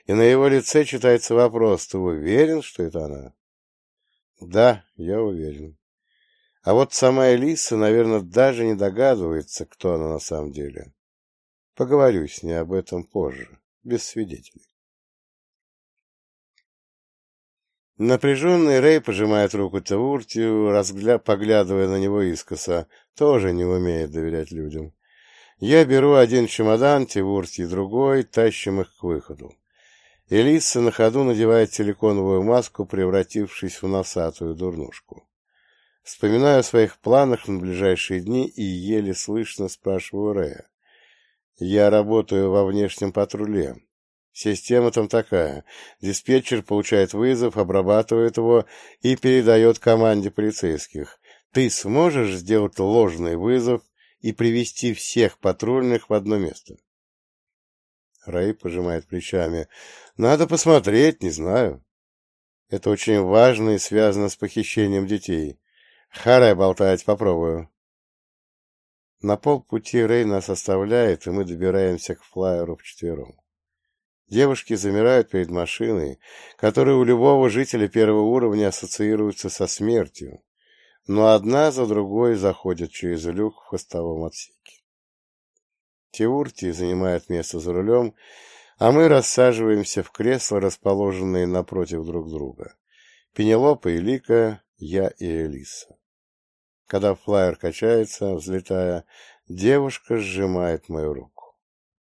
и на его лице читается вопрос: «Ты уверен, что это она?» «Да, я уверен». А вот сама Элиса, наверное, даже не догадывается, кто она на самом деле. Поговорю с ней об этом позже, без свидетелей. Напряженный Рэй пожимает руку Теуртию, поглядывая на него искоса, тоже не умеет доверять людям. Я беру один чемодан, Теуртий другой, тащим их к выходу. Элиса на ходу надевает силиконовую маску, превратившись в носатую дурнушку. Вспоминаю о своих планах на ближайшие дни и еле слышно спрашиваю Рэя. Я работаю во внешнем патруле. Система там такая. Диспетчер получает вызов, обрабатывает его и передает команде полицейских. Ты сможешь сделать ложный вызов и привести всех патрульных в одно место? Рэй пожимает плечами. Надо посмотреть, не знаю. Это очень важно и связано с похищением детей. Харе болтать, попробую. На полпути Рэй нас оставляет, и мы добираемся к флайеру вчетвером. Девушки замирают перед машиной, которая у любого жителя первого уровня ассоциируется со смертью, но одна за другой заходят через люк в хвостовом отсеке. Теуртий занимает место за рулем, а мы рассаживаемся в кресла, расположенные напротив друг друга. Пенелопа и Лика, я и Элиса. Когда флайер качается, взлетая, девушка сжимает мою руку.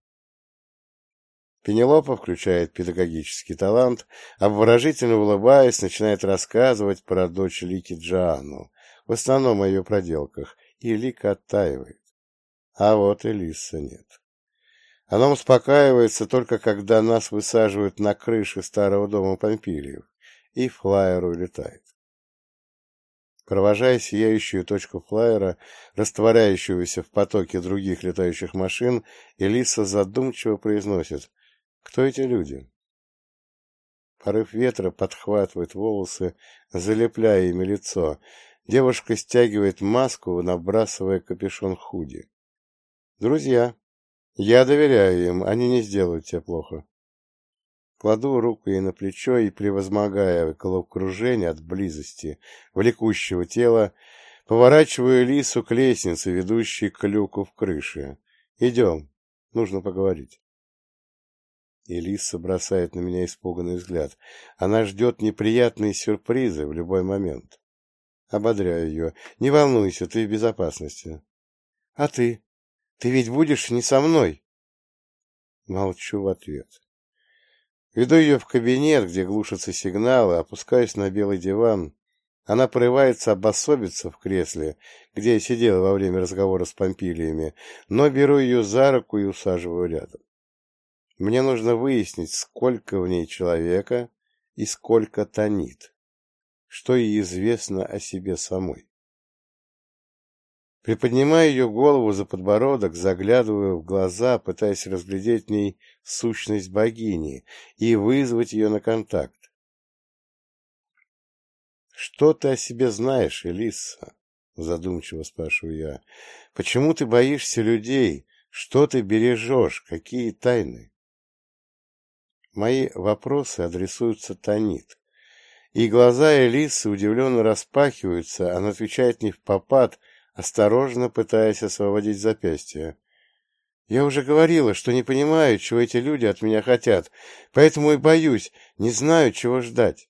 Пенелопа включает педагогический талант, обворожительно улыбаясь, начинает рассказывать про дочь Лики Джоанну, в основном о ее проделках, и Лика оттаивает. А вот Элиса нет. Она успокаивается только когда нас высаживают на крыше старого дома Помпилиев, и флайер улетает. Провожая сияющую точку флайера, растворяющегося в потоке других летающих машин, Элиса задумчиво произносит: «Кто эти люди?» Порыв ветра подхватывает волосы, залепляя ими лицо. Девушка стягивает маску, набрасывая капюшон худи. «Друзья. Я доверяю им, они не сделают тебе плохо». Кладу руку ей на плечо и, превозмогая головокружение от близости влекущего тела, поворачиваю Лису к лестнице, ведущей к люку в крыше. «Идем, нужно поговорить». Элиса бросает на меня испуганный взгляд. Она ждет неприятные сюрпризы в любой момент. Ободряю ее. «Не волнуйся, ты в безопасности». «А ты? Ты ведь будешь не со мной?» Молчу в ответ. Веду ее в кабинет, где глушатся сигналы, опускаюсь на белый диван. Она порывается обособиться в кресле, где я сидела во время разговора с Помпилиями, но беру ее за руку и усаживаю рядом. Мне нужно выяснить, сколько в ней человека и сколько тонит, что ей известно о себе самой. Приподнимаю ее голову за подбородок, заглядываю в глаза, пытаясь разглядеть в ней сущность богини и вызвать ее на контакт. «Что ты о себе знаешь, Элиса?» — задумчиво спрашиваю я. «Почему ты боишься людей? Что ты бережешь? Какие тайны?» Мои вопросы адресуются Танит, и глаза Элисы удивленно распахиваются, она отвечает не впопад, осторожно пытаясь освободить запястье. «Я уже говорила, что не понимаю, чего эти люди от меня хотят, поэтому и боюсь, не знаю, чего ждать».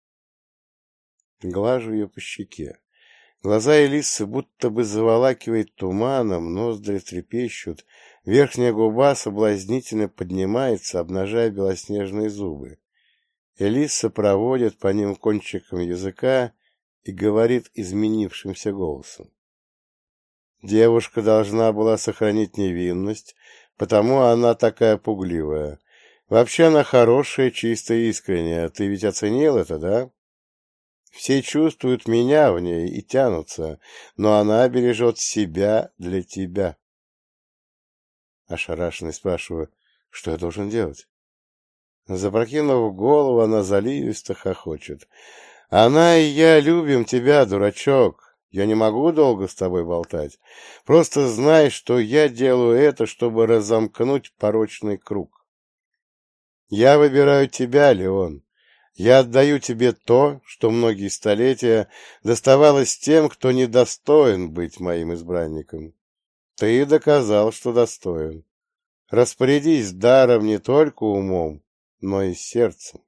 Глажу ее по щеке. Глаза Элисы будто бы заволакивает туманом, ноздри трепещут, верхняя губа соблазнительно поднимается, обнажая белоснежные зубы. Элиса проводит по ним кончиком языка и говорит изменившимся голосом. Девушка должна была сохранить невинность, потому она такая пугливая. Вообще она хорошая, чистая и искренняя. Ты ведь оценил это, да? Все чувствуют меня в ней и тянутся, но она бережет себя для тебя. Ошарашенный спрашиваю, что я должен делать? Запрокинув голову, она заливисто хохочет. Она и я любим тебя, дурачок. Я не могу долго с тобой болтать. Просто знай, что я делаю это, чтобы разомкнуть порочный круг. Я выбираю тебя, Леон. Я отдаю тебе то, что многие столетия доставалось тем, кто недостоин быть моим избранником. Ты доказал, что достоин. Распорядись даром не только умом, но и сердцем.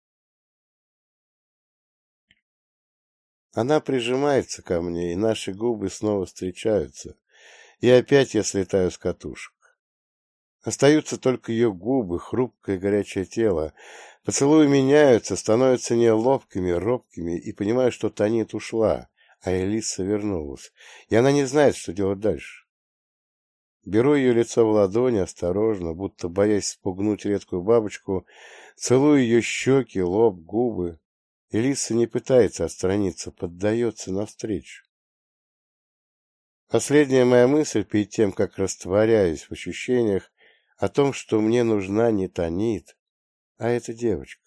Она прижимается ко мне, и наши губы снова встречаются, и опять я слетаю с катушек. Остаются только ее губы, хрупкое горячее тело. Поцелуи меняются, становятся неловкими, робкими, и понимаю, что Танит ушла, а Элиса вернулась, и она не знает, что делать дальше. Беру ее лицо в ладони, осторожно, будто боясь спугнуть редкую бабочку, целую ее щеки, лоб, губы. Элиса не пытается отстраниться, поддается навстречу. Последняя моя мысль перед тем, как растворяюсь в ощущениях, о том, что мне нужна не Танит, а эта девочка.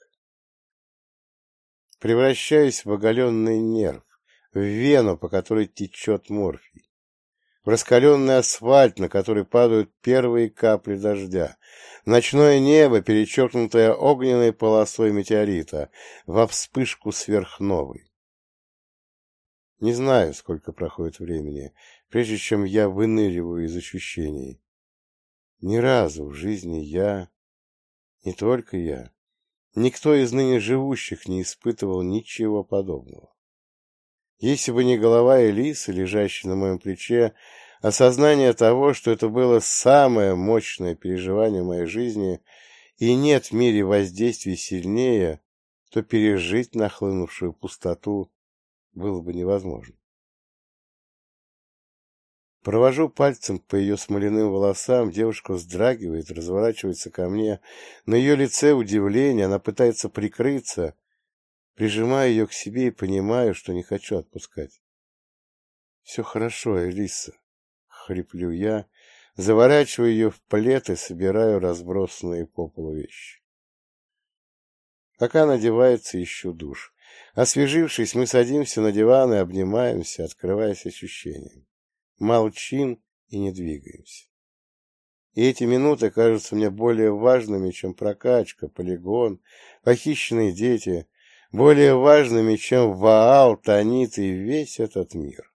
Превращаюсь в оголенный нерв, в вену, по которой течет морфий, в раскаленный асфальт, на который падают первые капли дождя, в ночное небо, перечеркнутое огненной полосой метеорита, во вспышку сверхновой. Не знаю, сколько проходит времени, прежде чем я выныриваю из ощущений. Ни разу в жизни не только я, никто из ныне живущих не испытывал ничего подобного. Если бы не голова Элисы, лежащая на моем плече, осознание того, что это было самое мощное переживание в моей жизни, и нет в мире воздействий сильнее, то пережить нахлынувшую пустоту было бы невозможно. Провожу пальцем по ее смоляным волосам, девушка вздрагивает, разворачивается ко мне. На ее лице удивление, она пытается прикрыться. Прижимаю ее к себе и понимаю, что не хочу отпускать. — Все хорошо, Элиса, — хриплю я, заворачиваю ее в плед и собираю разбросанные по полу вещи. Пока надевается, ищу душ. Освежившись, мы садимся на диван и обнимаемся, открываясь ощущениям. Молчим и не двигаемся. И эти минуты кажутся мне более важными, чем прокачка, полигон, похищенные дети, более важными, чем Ваал, Танит и весь этот мир.